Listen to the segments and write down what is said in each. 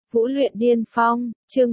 Vũ luyện điên phong, chương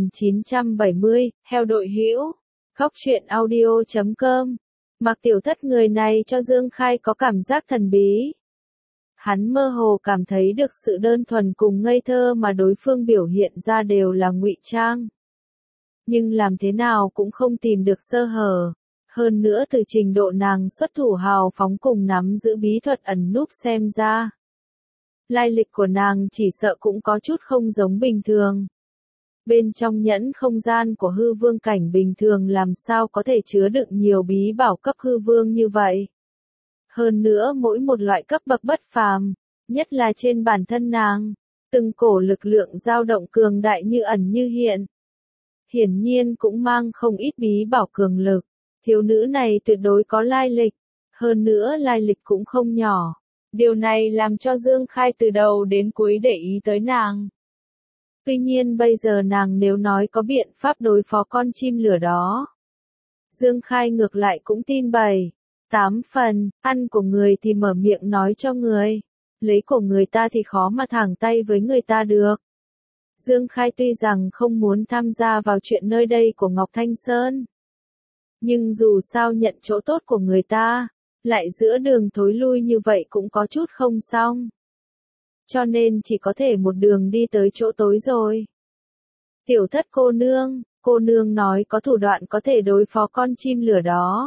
1970, heo đội hữu. Góc truyện audio.com. Mạc Tiểu Thất người này cho Dương Khai có cảm giác thần bí. Hắn mơ hồ cảm thấy được sự đơn thuần cùng ngây thơ mà đối phương biểu hiện ra đều là ngụy trang. Nhưng làm thế nào cũng không tìm được sơ hở. Hơn nữa từ trình độ nàng xuất thủ hào phóng cùng nắm giữ bí thuật ẩn núp xem ra. Lai lịch của nàng chỉ sợ cũng có chút không giống bình thường. Bên trong nhẫn không gian của hư vương cảnh bình thường làm sao có thể chứa đựng nhiều bí bảo cấp hư vương như vậy. Hơn nữa mỗi một loại cấp bậc bất phàm, nhất là trên bản thân nàng, từng cổ lực lượng dao động cường đại như ẩn như hiện. Hiển nhiên cũng mang không ít bí bảo cường lực, thiếu nữ này tuyệt đối có lai lịch, hơn nữa lai lịch cũng không nhỏ. Điều này làm cho Dương Khai từ đầu đến cuối để ý tới nàng. Tuy nhiên bây giờ nàng nếu nói có biện pháp đối phó con chim lửa đó. Dương Khai ngược lại cũng tin 7-8 phần, ăn của người thì mở miệng nói cho người. Lấy của người ta thì khó mà thẳng tay với người ta được. Dương Khai tuy rằng không muốn tham gia vào chuyện nơi đây của Ngọc Thanh Sơn. Nhưng dù sao nhận chỗ tốt của người ta. Lại giữa đường thối lui như vậy cũng có chút không xong. Cho nên chỉ có thể một đường đi tới chỗ tối rồi. Tiểu Thất cô nương nói có thủ đoạn có thể đối phó con chim lửa đó.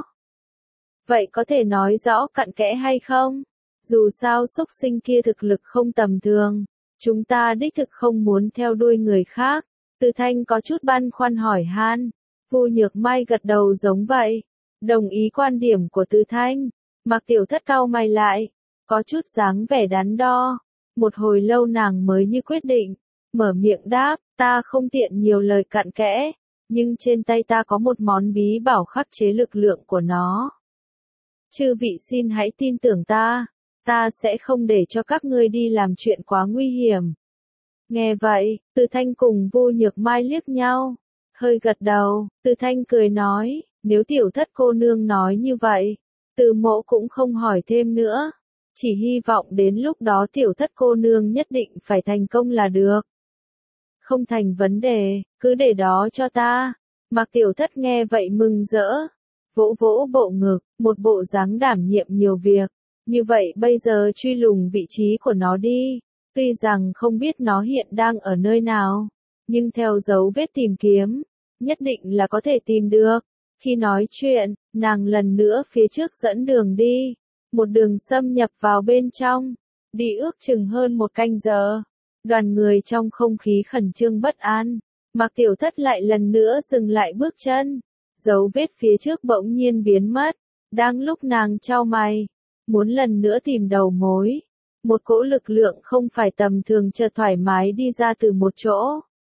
Vậy có thể nói rõ cặn kẽ hay không? Dù sao xúc sinh kia thực lực không tầm thường. Chúng ta đích thực không muốn theo đuôi người khác. Từ Thanh có chút băn khoăn hỏi han. Vu Nhược Mai gật đầu giống vậy. Đồng ý quan điểm của Từ Thanh. Mạc Tiểu Thất cau mày lại, có chút dáng vẻ đắn đo. Một hồi lâu nàng mới như quyết định, mở miệng đáp, ta không tiện nhiều lời cặn kẽ, nhưng trên tay ta có một món bí bảo khắc chế lực lượng của nó. Chư vị xin hãy tin tưởng ta sẽ không để cho các ngươi đi làm chuyện quá nguy hiểm. Nghe vậy, Từ Thanh cùng Vu Nhược Mai liếc nhau, hơi gật đầu, Từ Thanh cười nói, nếu Tiểu Thất cô nương nói như vậy. Từ Mộ cũng không hỏi thêm nữa, chỉ hy vọng đến lúc đó Tiểu Thất cô nương nhất định phải thành công là được. Không thành vấn đề, cứ để đó cho ta. Mạc Tiểu Thất nghe vậy mừng rỡ, vỗ vỗ bộ ngực, một bộ dáng đảm nhiệm nhiều việc. Như vậy bây giờ truy lùng vị trí của nó đi, tuy rằng không biết nó hiện đang ở nơi nào, nhưng theo dấu vết tìm kiếm, nhất định là có thể tìm được. Khi nói chuyện, nàng lần nữa phía trước dẫn đường đi, một đường xâm nhập vào bên trong, đi ước chừng hơn một canh giờ. Đoàn người trong không khí khẩn trương bất an, Mạc Tiểu Thất lại lần nữa dừng lại bước chân, dấu vết phía trước bỗng nhiên biến mất, đang lúc nàng chau mày, muốn lần nữa tìm đầu mối. Một cỗ lực lượng không phải tầm thường chợt thoải mái đi ra từ một chỗ.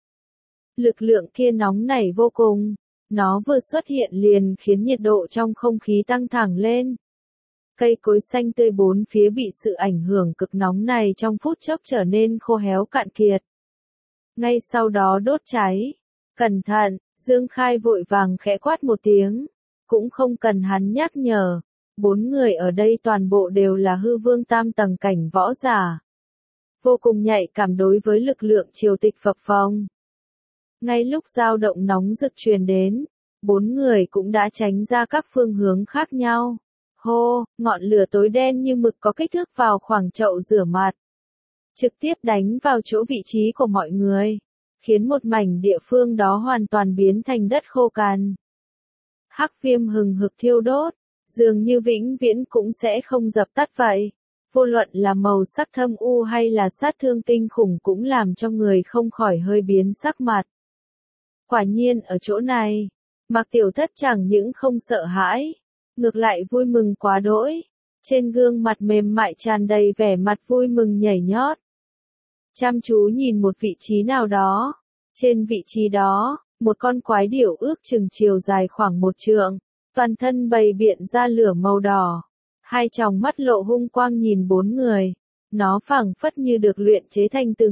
Lực lượng kia nóng nảy vô cùng. Nó vừa xuất hiện liền khiến nhiệt độ trong không khí tăng thẳng lên. Cây cối xanh tươi bốn phía bị sự ảnh hưởng cực nóng này trong phút chốc trở nên khô héo cạn kiệt. Ngay sau đó đốt cháy. Cẩn thận, Dương Khai vội vàng khẽ quát một tiếng. Cũng không cần hắn nhắc nhở. 4 người ở đây toàn bộ đều là hư vương tam tầng cảnh võ giả. Vô cùng nhạy cảm đối với lực lượng triều tịch phập phồng. Ngay lúc dao động nóng rực truyền đến, 4 người cũng đã tránh ra các phương hướng khác nhau. Hô, ngọn lửa tối đen như mực có kích thước vào khoảng chậu rửa mặt. Trực tiếp đánh vào chỗ vị trí của mọi người, khiến một mảnh địa phương đó hoàn toàn biến thành đất khô cằn. Hắc viêm hừng hực thiêu đốt, dường như vĩnh viễn cũng sẽ không dập tắt vậy. Vô luận là màu sắc thâm u hay là sát thương kinh khủng cũng làm cho người không khỏi hơi biến sắc mặt. Quả nhiên ở chỗ này, Mạc Tiểu Thất chẳng những không sợ hãi, ngược lại vui mừng quá đỗi, trên gương mặt mềm mại tràn đầy vẻ mặt vui mừng nhảy nhót. Chăm chú nhìn một vị trí nào đó, trên vị trí đó, một con quái điểu ước chừng chiều dài khoảng 1 trượng, toàn thân bày biện ra lửa màu đỏ, hai tròng mắt lộ hung quang nhìn 4 người, nó phảng phất như được luyện chế thành từ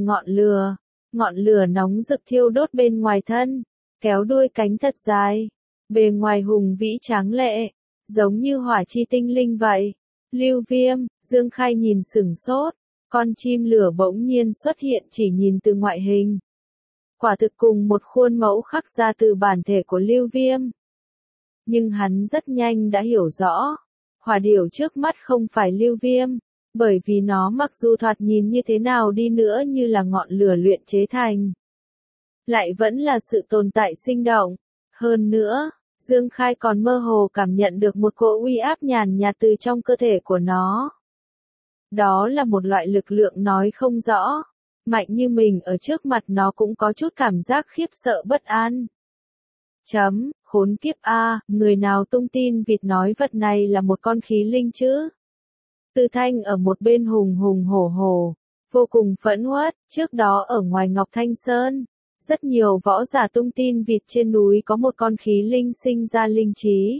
ngọn lửa nóng rực thiêu đốt bên ngoài thân, kéo đuôi cánh thật dài, bề ngoài hùng vĩ tráng lệ, giống như hỏa chi tinh linh vậy. Lưu Viêm, Dương Khai nhìn sửng sốt, con chim lửa bỗng nhiên xuất hiện chỉ nhìn từ ngoại hình, quả thực cùng một khuôn mẫu khắc ra từ bản thể của Lưu Viêm. Nhưng hắn rất nhanh đã hiểu rõ, hỏa điểu trước mắt không phải Lưu Viêm, bởi vì nó mặc dù thoạt nhìn như thế nào đi nữa như là ngọn lửa luyện chế thành, lại vẫn là sự tồn tại sinh động. Hơn nữa, Dương Khai còn mơ hồ cảm nhận được một cỗ uy áp nhàn nhạt từ trong cơ thể của nó. Đó là một loại lực lượng nói không rõ, mạnh như mình ở trước mặt nó cũng có chút cảm giác khiếp sợ bất an. Khốn kiếp a, người nào tung tin vịt nói vật này là một con khí linh chứ? Từ Thanh ở một bên hùng hùng hổ hổ, vô cùng phẫn uất. Trước đó ở ngoài Ngọc Thanh Sơn, rất nhiều võ giả tung tin vịt trên núi có một con khí linh sinh ra linh trí.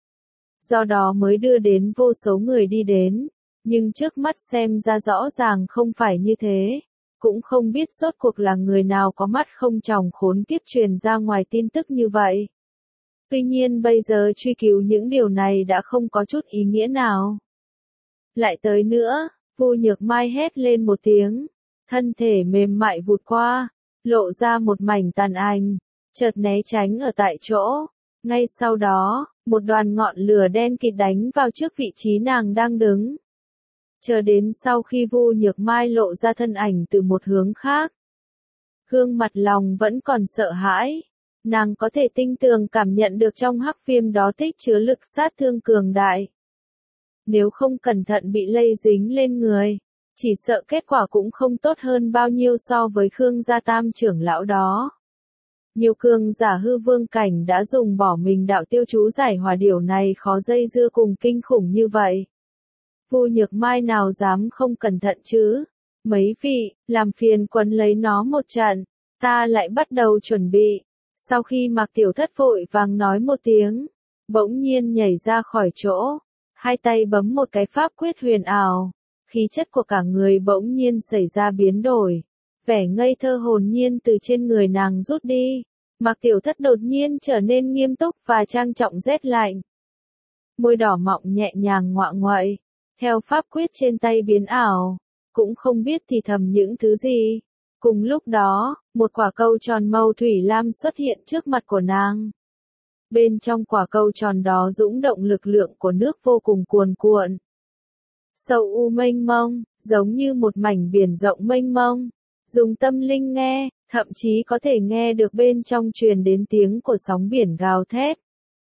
Do đó mới đưa đến vô số người đi đến, nhưng trước mắt xem ra rõ ràng không phải như thế. Cũng không biết rốt cuộc là người nào có mắt không tròng khốn kiếp truyền ra ngoài tin tức như vậy. Tuy nhiên bây giờ truy cứu những điều này đã không có chút ý nghĩa nào. Lại tới nữa, Vu Nhược Mai hét lên một tiếng, thân thể mềm mại vụt qua, lộ ra một mảnh tàn ảnh, chợt né tránh ở tại chỗ. Ngay sau đó, một đoàn ngọn lửa đen kịt đánh vào trước vị trí nàng đang đứng. Chờ đến sau khi Vu Nhược Mai lộ ra thân ảnh từ một hướng khác, gương mặt lòng vẫn còn sợ hãi. Nàng có thể tinh tường cảm nhận được trong hắc viêm đó tích chứa lực sát thương cường đại. Nếu không cẩn thận bị lây dính lên người, chỉ sợ kết quả cũng không tốt hơn bao nhiêu so với Khương gia tam trưởng lão đó. Nhiều cường giả hư vương cảnh đã dùng bỏ mình đạo tiêu chú giải hỏa điểu này khó dây dưa cùng kinh khủng như vậy. Vu Nhược Mai nào dám không cẩn thận chứ? Mấy vị, làm phiền quấn lấy nó một trận, ta lại bắt đầu chuẩn bị. Sau khi Mạc Tiểu Thất vội vàng nói một tiếng, bỗng nhiên nhảy ra khỏi chỗ, hai tay bấm một cái pháp quyết huyền ảo, khí chất của cả người bỗng nhiên xảy ra biến đổi, vẻ ngây thơ hồn nhiên từ trên người nàng rút đi. Mạc Tiểu Thất đột nhiên trở nên nghiêm túc và trang trọng rét lạnh. Môi đỏ mọng nhẹ nhàng ngoạ ngoại, theo pháp quyết trên tay biến ảo, cũng không biết thì thầm những thứ gì. Cùng lúc đó, một quả cầu tròn màu thủy lam xuất hiện trước mặt của nàng. Bên trong quả cầu tròn đó dũng động lực lượng của nước vô cùng cuồn cuộn. Sâu u mênh mông, giống như một mảnh biển rộng mênh mông. Dùng tâm linh nghe, thậm chí có thể nghe được bên trong truyền đến tiếng của sóng biển gào thét.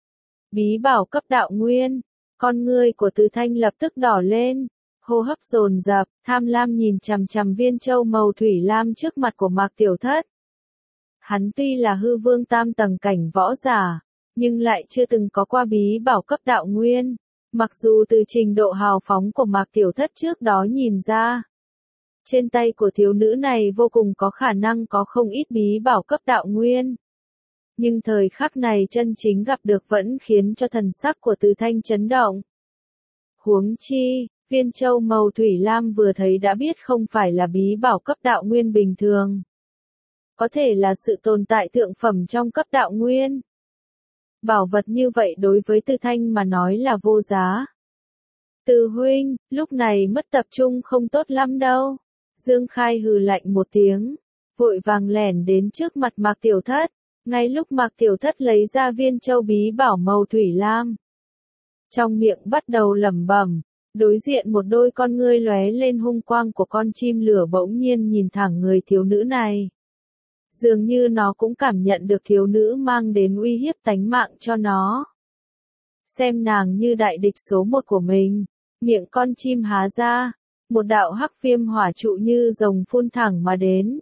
Bí bảo cấp đạo nguyên, con ngươi của Từ Thanh lập tức đỏ lên. Hô hấp dồn dập, tham lam nhìn chằm chằm viên châu màu thủy lam trước mặt của Mạc Tiểu Thất. Hắn tuy là hư vương tam tầng cảnh võ giả, nhưng lại chưa từng có qua bí bảo cấp đạo nguyên. Mặc dù từ trình độ hào phóng của Mạc Tiểu Thất trước đó nhìn ra, trên tay của thiếu nữ này vô cùng có khả năng có không ít bí bảo cấp đạo nguyên. Nhưng thời khắc này chân chính gặp được vẫn khiến cho thần sắc của Từ Thanh chấn động. Huống chi, viên châu màu thủy lam vừa thấy đã biết không phải là bí bảo cấp đạo nguyên bình thường. Có thể là sự tồn tại thượng phẩm trong cấp đạo nguyên. Bảo vật như vậy đối với Từ Thanh mà nói là vô giá. Từ huynh, lúc này mất tập trung không tốt lắm đâu. Dương Khai hừ lạnh một tiếng, vội vàng lẻn đến trước mặt Mạc Tiểu Thất. Ngay lúc Mạc Tiểu Thất lấy ra viên châu bí bảo màu thủy lam, trong miệng bắt đầu lẩm bẩm. Đối diện một đôi con ngươi lóe lên hung quang của con chim lửa bỗng nhiên nhìn thẳng người thiếu nữ này. Dường như nó cũng cảm nhận được thiếu nữ mang đến uy hiếp tánh mạng cho nó. Xem nàng như đại địch số một của mình, miệng con chim há ra, một đạo hắc viêm hỏa trụ như rồng phun thẳng mà đến.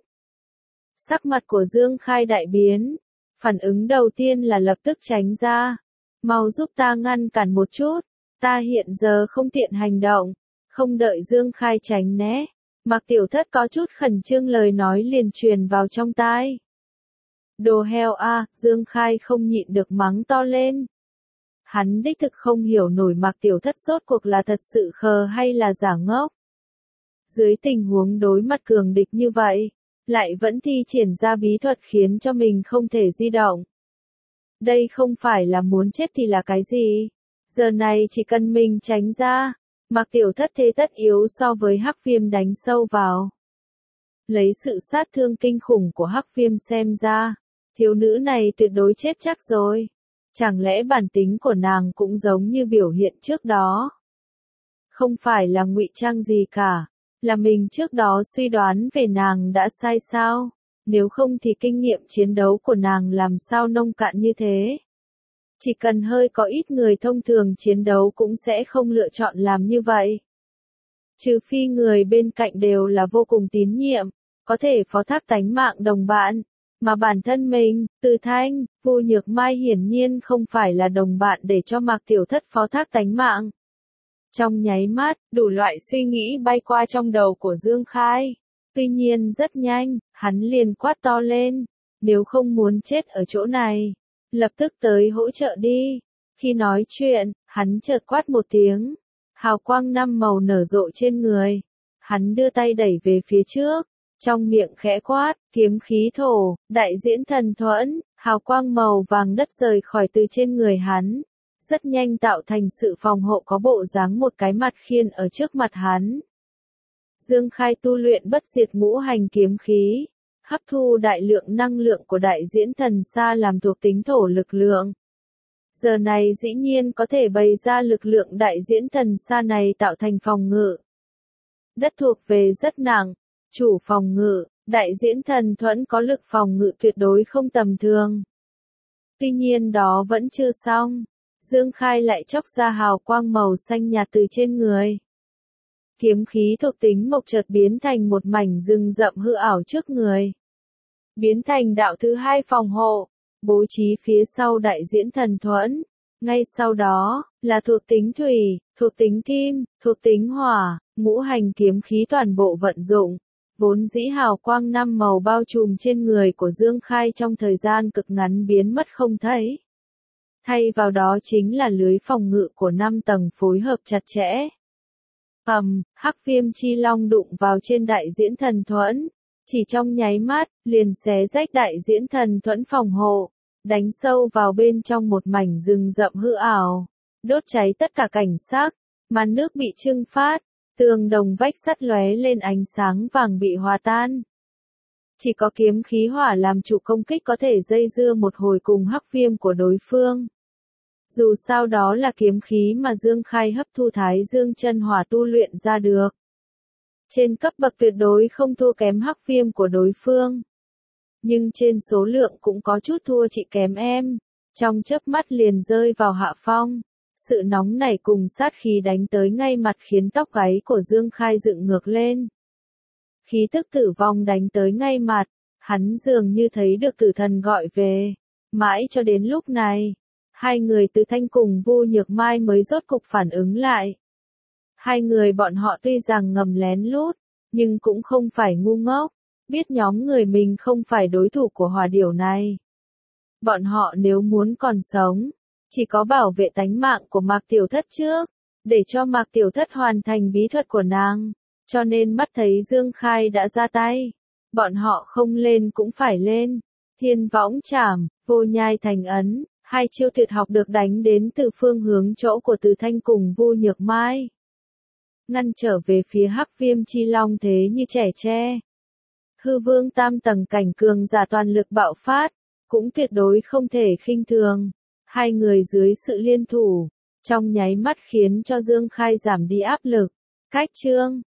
Sắc mặt của Dương Khai đại biến, phản ứng đầu tiên là lập tức tránh ra. Mau giúp ta ngăn cản một chút. Ta hiện giờ không tiện hành động, không đợi Dương Khai tránh né. Mạc Tiểu Thất có chút khẩn trương lời nói liền truyền vào trong tai. Đồ heo a, Dương Khai không nhịn được mắng to lên. Hắn đích thực không hiểu nổi Mạc Tiểu Thất rốt cuộc là thật sự khờ hay là giả ngốc. Dưới tình huống đối mặt cường địch như vậy, lại vẫn thi triển ra bí thuật khiến cho mình không thể di động. Đây không phải là muốn chết thì là cái gì? Giờ này chỉ cần mình tránh ra, Mạc Tiểu Thất thế tất yếu so với hắc viêm đánh sâu vào. Lấy sự sát thương kinh khủng của Hắc Viêm xem ra, thiếu nữ này tuyệt đối chết chắc rồi. Chẳng lẽ bản tính của nàng cũng giống như biểu hiện trước đó? Không phải là ngụy trang gì cả, là mình trước đó suy đoán về nàng đã sai sao? Nếu không thì kinh nghiệm chiến đấu của nàng làm sao nông cạn như thế? Chỉ cần hơi có ít người thông thường chiến đấu cũng sẽ không lựa chọn làm như vậy. Trừ phi người bên cạnh đều là vô cùng tín nhiệm, có thể phó thác tánh mạng đồng bạn. Mà bản thân mình, Từ Thanh, Vu Nhược Mai hiển nhiên không phải là đồng bạn để cho Mạc Tiểu Thất phó thác tánh mạng. Trong nháy mắt, đủ loại suy nghĩ bay qua trong đầu của Dương Khai. Tuy nhiên rất nhanh, hắn liền quát to lên. Nếu không muốn chết ở chỗ này, lập tức tới hỗ trợ đi. Khi nói chuyện, hắn chợt quát một tiếng. Hào quang 5 màu nở rộ trên người. Hắn đưa tay đẩy về phía trước. Trong miệng khẽ quát, kiếm khí thổ, đại diễn thần thuẫn, hào quang màu vàng đất rời khỏi từ trên người hắn. Rất nhanh tạo thành sự phòng hộ có bộ dáng một cái mặt khiên ở trước mặt hắn. Dương Khai tu luyện bất diệt ngũ hành kiếm khí, hấp thu đại lượng năng lượng của đại diễn thần sa làm thuộc tính thổ lực lượng. Giờ này dĩ nhiên có thể bày ra lực lượng đại diễn thần sa này tạo thành phòng ngự. Đất thuộc về rất nặng, chủ phòng ngự, đại diễn thần thuẫn có lực phòng ngự tuyệt đối không tầm thường. Tuy nhiên đó vẫn chưa xong. Dương Khai lại chốc ra hào quang màu xanh nhạt từ trên người. Kiếm khí thuộc tính mộc chợt biến thành một mảnh rừng rậm hư ảo trước người. Biến thành đạo thứ hai phòng hộ, bố trí phía sau đại diễn thần thuẫn. Ngay sau đó, là thuộc tính thủy, thuộc tính kim, thuộc tính hỏa, ngũ hành kiếm khí toàn bộ vận dụng. Vốn dĩ hào quang 5 màu bao trùm trên người của Dương Khai trong thời gian cực ngắn biến mất không thấy. Thay vào đó chính là lưới phòng ngự của 5 tầng phối hợp chặt chẽ. Hắc Viêm chi long đụng vào trên đại diễn thần thuẫn, chỉ trong nháy mắt, liền xé rách đại diễn thần thuẫn phòng hộ, đánh sâu vào bên trong một mảnh rừng rậm hư ảo, đốt cháy tất cả cảnh sắc, màn nước bị trưng phát, tường đồng vách sắt lóe lên ánh sáng vàng bị hòa tan. Chỉ có kiếm khí hỏa làm chủ công kích có thể dây dưa một hồi cùng Hắc Viêm của đối phương. Dù sao đó là kiếm khí mà Dương Khai hấp thu Thái Dương chân hỏa tu luyện ra được. Trên cấp bậc tuyệt đối không thua kém Hắc Viêm của đối phương. Nhưng trên số lượng cũng có chút thua chị kém em. Trong chớp mắt liền rơi vào hạ phong. Sự nóng nảy cùng sát khí đánh tới ngay mặt khiến tóc gáy của Dương Khai dựng ngược lên. Khí tức tử vong đánh tới ngay mặt, hắn dường như thấy được tử thần gọi về. Mãi cho đến lúc này, hai người Từ Thanh cùng Vu Nhược Mai mới rốt cục phản ứng lại. Hai người bọn họ tuy rằng ngầm lén lút, nhưng cũng không phải ngu ngốc, biết nhóm người mình không phải đối thủ của hỏa điểu này. Bọn họ nếu muốn còn sống, chỉ có bảo vệ tánh mạng của Mạc Tiểu Thất trước, để cho Mạc Tiểu Thất hoàn thành bí thuật của nàng, cho nên mắt thấy Dương Khai đã ra tay. Bọn họ không lên cũng phải lên. Thiên võng trảm, vô nhai thành ấn, hai chiêu tuyệt học được đánh đến từ phương hướng chỗ của Từ Thanh cùng Vu Nhược Mai. Ngăn trở về phía Hắc Viêm chi long thế như trẻ tre. Hư vương tam tầng cảnh cường giả toàn lực bạo phát, cũng tuyệt đối không thể khinh thường. Hai người dưới sự liên thủ, trong nháy mắt khiến cho Dương Khai giảm đi áp lực. Cách chương